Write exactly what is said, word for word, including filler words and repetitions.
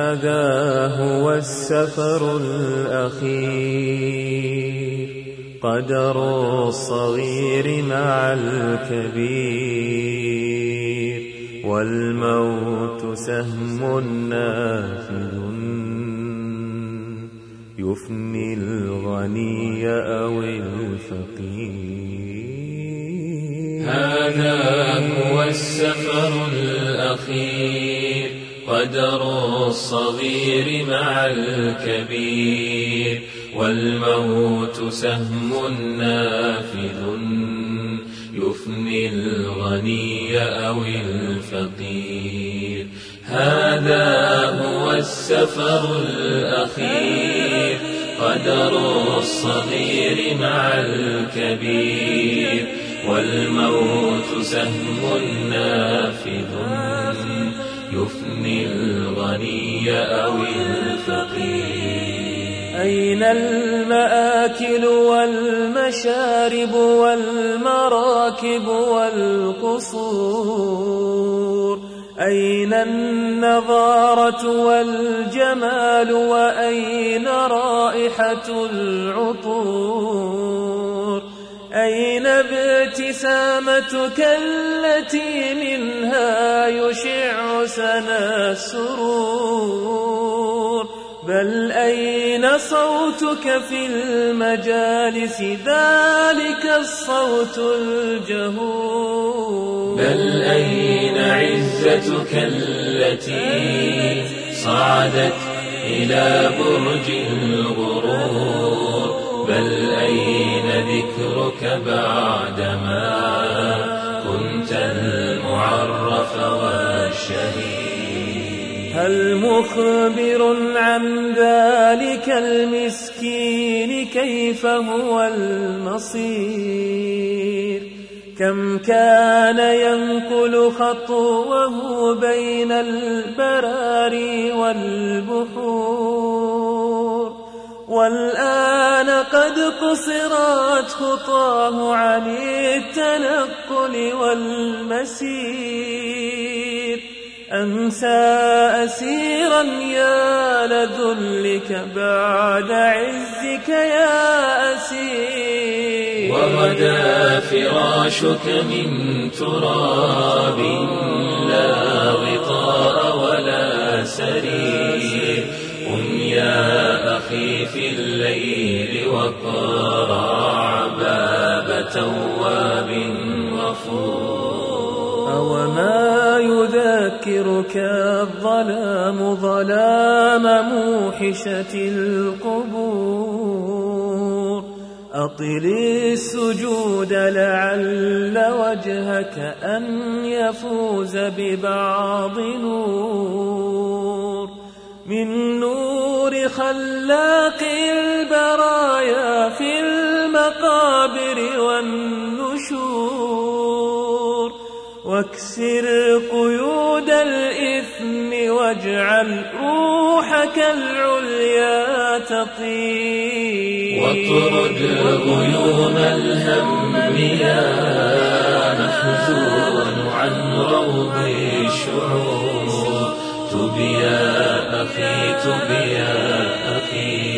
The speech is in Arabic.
هذا هو السفر الأخير، قدر الصغير مع الكبير، والموت سهم نافذ يفني الغني أو الفقير. هذا هو السفر الأخير، قدر الصغير مع الكبير، والموت سهم نافذ يفني الغني أو الفقير. هذا هو السفر الأخير، قدر الصغير مع الكبير، والموت سهم نافذ يفني الغني أو الفقير. أين المآكل والمشارب والمراكب والقصور؟ أين النظارة والجمال؟ وأين رائحة العطور؟ أين ابتسامتك التي منها يشع سنا السرور؟ بل أين صوتك في المجالس، ذلك الصوت الجهور؟ بل أين عزتك التي صعدت إلى برج الغرور؟ بل أين ذكرك بعدما كنت المعرف والشهيد؟ هل مخبر عن ذلك المسكين كيف هو المصير؟ كم كان ينقل خطوه بين البراري والبحور، والآن قد قصرت خطاه عن التنقل والمسير. أمسى أسيرا يا لذلك بعد عزك يا أسير، وغدا فراشك من تراب لا غطاء ولا سرير. قم يا أخي في الليل واقرع باب تواب غفور. أوما يذكرك الظلام ظلام موحشة القبور؟ أطل السجود لعل وجهك أن يفوز ببعض نور، من نور خلاق البرايا في المقابر والنشور. واكسر قيود الإثم واجعل روحك العليا تطير. واطرد غيوم الهم يا محزون عن روض الشعور. تب يا أخي تب يا أخي